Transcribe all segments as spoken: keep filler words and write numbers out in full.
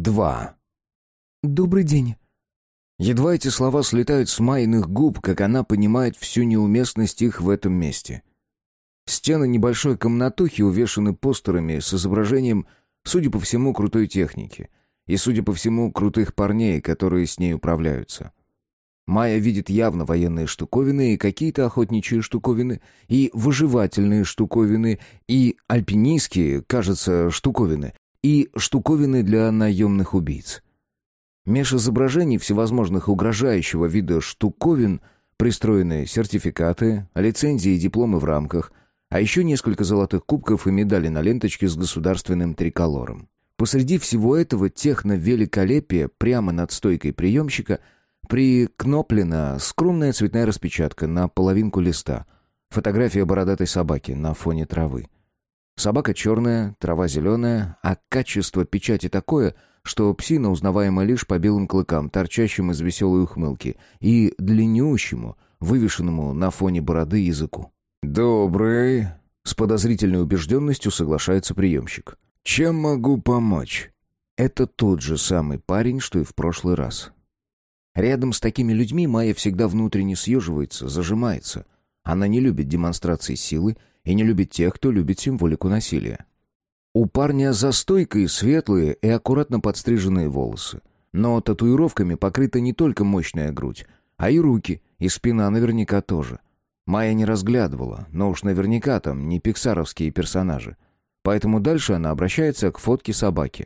Два. «Добрый день». Едва эти слова слетают с Майиных губ, как она понимает всю неуместность их в этом месте. Стены небольшой комнатухи увешаны постерами с изображением, судя по всему, крутой техники. И, судя по всему, крутых парней, которые с ней управляются. Майя видит явно военные штуковины и какие-то охотничьи штуковины, и выживательные штуковины, и альпинистские, кажется, штуковины, и штуковины для наемных убийц. Меж изображений всевозможных угрожающего вида штуковин пристроены сертификаты, лицензии и дипломы в рамках, а еще несколько золотых кубков и медали на ленточке с государственным триколором. Посреди всего этого техно-великолепия прямо над стойкой приемщика прикноплена скромная цветная распечатка на половинку листа, фотография бородатой собаки на фоне травы. Собака черная, трава зеленая, а качество печати такое, что псина узнаваема лишь по белым клыкам, торчащим из веселой ухмылки, и длиннющему, вывешенному на фоне бороды языку. «Добрый», — с подозрительной убежденностью соглашается приемщик. «Чем могу помочь?» Это тот же самый парень, что и в прошлый раз. Рядом с такими людьми Майя всегда внутренне съеживается, зажимается. Она не любит демонстрации силы и не любит тех, кто любит символику насилия. У парня за стойкой светлые и аккуратно подстриженные волосы. Но татуировками покрыта не только мощная грудь, а и руки, и спина наверняка тоже. Майя не разглядывала, но уж наверняка там не пиксаровские персонажи. Поэтому дальше она обращается к фотке собаки.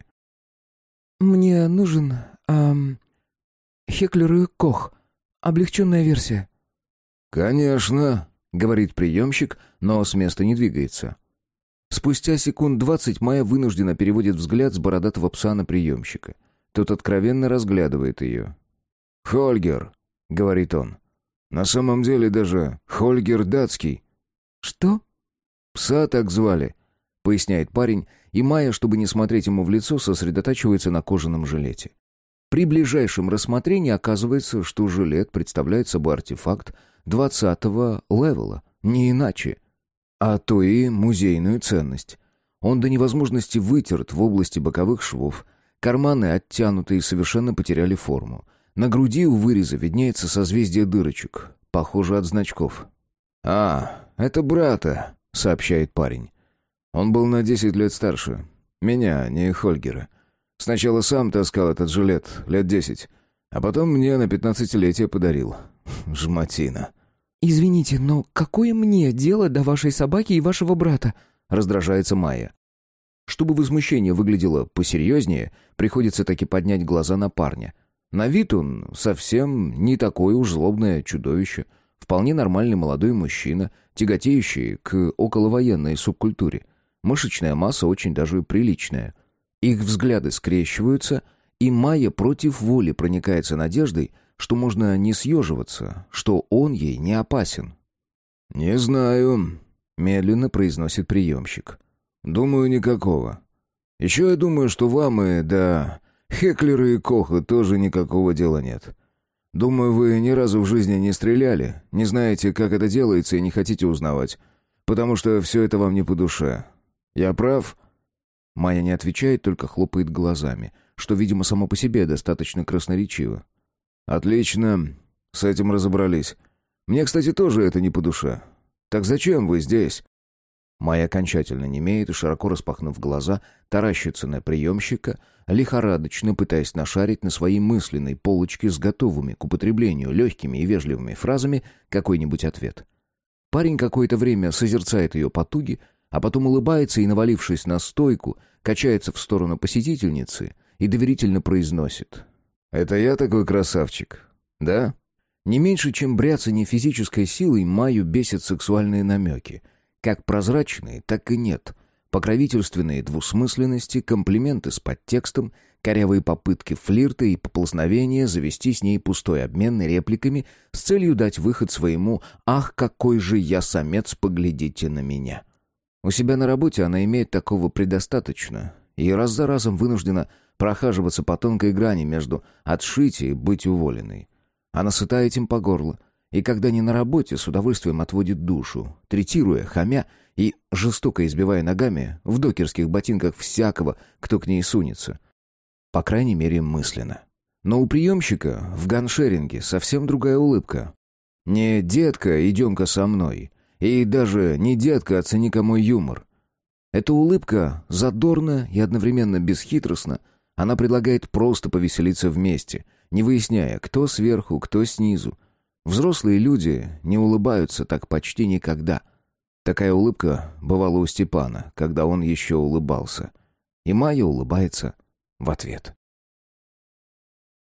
«Мне нужен... Эм, Хеклер и Кох. Облегченная версия». «Конечно», — говорит приемщик, но с места не двигается. Спустя секунд двадцать Майя вынуждена переводит взгляд с бородатого пса на приемщика. Тот откровенно разглядывает ее. «Хольгер», — говорит он. «На самом деле даже Хольгер датский». «Что?» «Пса так звали», — поясняет парень, и Майя, чтобы не смотреть ему в лицо, сосредотачивается на кожаном жилете. При ближайшем рассмотрении оказывается, что жилет представляет собой артефакт двадцатого левела, не иначе. А то и музейную ценность. Он до невозможности вытерт в области боковых швов, карманы оттянуты и совершенно потеряли форму. На груди у выреза виднеется созвездие дырочек, похоже от значков. «А, это брата», — сообщает парень. «Он был на десять лет старше. Меня, не Хольгера. Сначала сам таскал этот жилет лет десять, а потом мне на пятнадцатилетие подарил. Жмотина». «Извините, но какое мне дело до вашей собаки и вашего брата?» — раздражается Майя. Чтобы возмущение выглядело посерьезнее, приходится таки поднять глаза на парня. На вид он совсем не такое уж злобное чудовище. Вполне нормальный молодой мужчина, тяготеющий к околовоенной субкультуре. Мышечная масса очень даже приличная. Их взгляды скрещиваются, и Майя против воли проникается надеждой, что можно не съеживаться, что он ей не опасен. «Не знаю», — медленно произносит приемщик. «Думаю, никакого. Еще я думаю, что вам и до Хеклера и Коха тоже никакого дела нет. Думаю, вы ни разу в жизни не стреляли, не знаете, как это делается и не хотите узнавать, потому что все это вам не по душе. Я прав?» Майя не отвечает, только хлопает глазами, что, видимо, само по себе достаточно красноречиво. «Отлично. С этим разобрались. Мне, кстати, тоже это не по душе. Так зачем вы здесь?» Майя окончательно немеет и, широко распахнув глаза, таращится на приемщика, лихорадочно пытаясь нашарить на своей мысленной полочке с готовыми к употреблению легкими и вежливыми фразами какой-нибудь ответ. Парень какое-то время созерцает ее потуги, а потом улыбается и, навалившись на стойку, качается в сторону посетительницы и доверительно произносит: «Это я такой красавчик, да?» Не меньше, чем бряцание физической силой, Майю бесят сексуальные намеки. Как прозрачные, так и нет. Покровительственные двусмысленности, комплименты с подтекстом, корявые попытки флирта и поползновения завести с ней пустой обмен репликами с целью дать выход своему «Ах, какой же я самец, поглядите на меня». У себя на работе она имеет такого предостаточно и раз за разом вынуждена прохаживаться по тонкой грани между «отшить» и «быть уволенной». Она сыта этим по горло, и когда не на работе, с удовольствием отводит душу, третируя, хамя и жестоко избивая ногами в докерских ботинках всякого, кто к ней сунется. По крайней мере, мысленно. Но у приемщика в ганшеринге совсем другая улыбка. Не «детка, идем-ка со мной». И даже не «детка, оцени-ка мой юмор». Эта улыбка задорна и одновременно бесхитростна. Она предлагает просто повеселиться вместе, не выясняя, кто сверху, кто снизу. Взрослые люди не улыбаются так почти никогда. Такая улыбка бывала у Степана, когда он еще улыбался. И Майя улыбается в ответ.